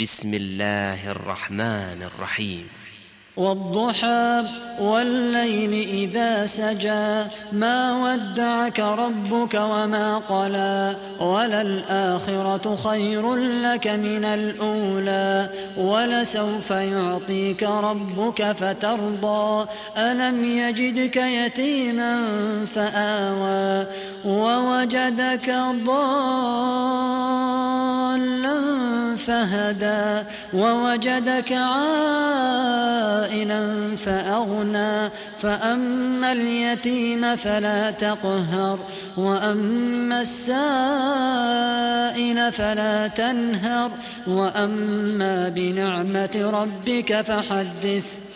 بسم الله الرحمن الرحيم. والضحى والليل إذا سجى ما ودعك ربك وما قلى وللآخرة خير لك من الأولى ولسوف يعطيك ربك فترضى ألم يجدك يتيما فآوى ووجدك ضالا فهدى ووجدك عائلا فأغنى فأما اليتيم فلا تقهر وأما السائل فلا تنهر وأما بنعمة ربك فحدث.